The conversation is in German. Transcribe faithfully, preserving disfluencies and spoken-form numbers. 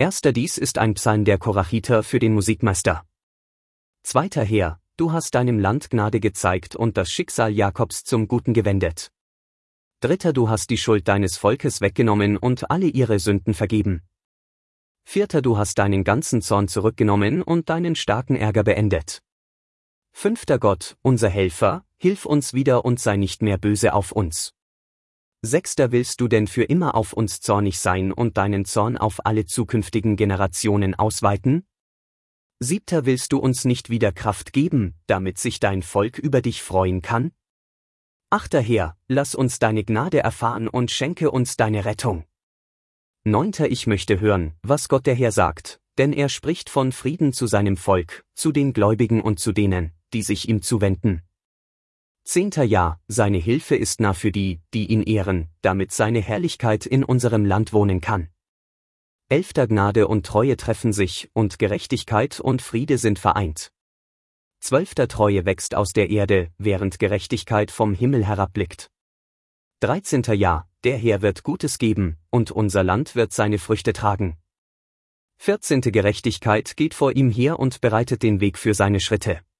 Erster Dies ist ein Psalm der Korachiter für den Musikmeister. Zweiter Herr, du hast deinem Land Gnade gezeigt und das Schicksal Jakobs zum Guten gewendet. Dritter, du hast die Schuld deines Volkes weggenommen und alle ihre Sünden vergeben. Vierter, du hast deinen ganzen Zorn zurückgenommen und deinen starken Ärger beendet. Fünfter, Gott, unser Helfer, hilf uns wieder und sei nicht mehr böse auf uns. Sechster, willst du denn für immer auf uns zornig sein und deinen Zorn auf alle zukünftigen Generationen ausweiten? Siebter, willst du uns nicht wieder Kraft geben, damit sich dein Volk über dich freuen kann? Achter Herr, lass uns deine Gnade erfahren und schenke uns deine Rettung. Neunter, ich möchte hören, was Gott der Herr sagt, denn er spricht von Frieden zu seinem Volk, zu den Gläubigen und zu denen, die sich ihm zuwenden. Zehnter, ja, seine Hilfe ist nah für die, die ihn ehren, damit seine Herrlichkeit in unserem Land wohnen kann. Elfter, Gnade und Treue treffen sich, und Gerechtigkeit und Friede sind vereint. Zwölfter, Treue wächst aus der Erde, während Gerechtigkeit vom Himmel herabblickt. Dreizehnter, ja, der Herr wird Gutes geben, und unser Land wird seine Früchte tragen. Vierzehnte, Gerechtigkeit geht vor ihm her und bereitet den Weg für seine Schritte.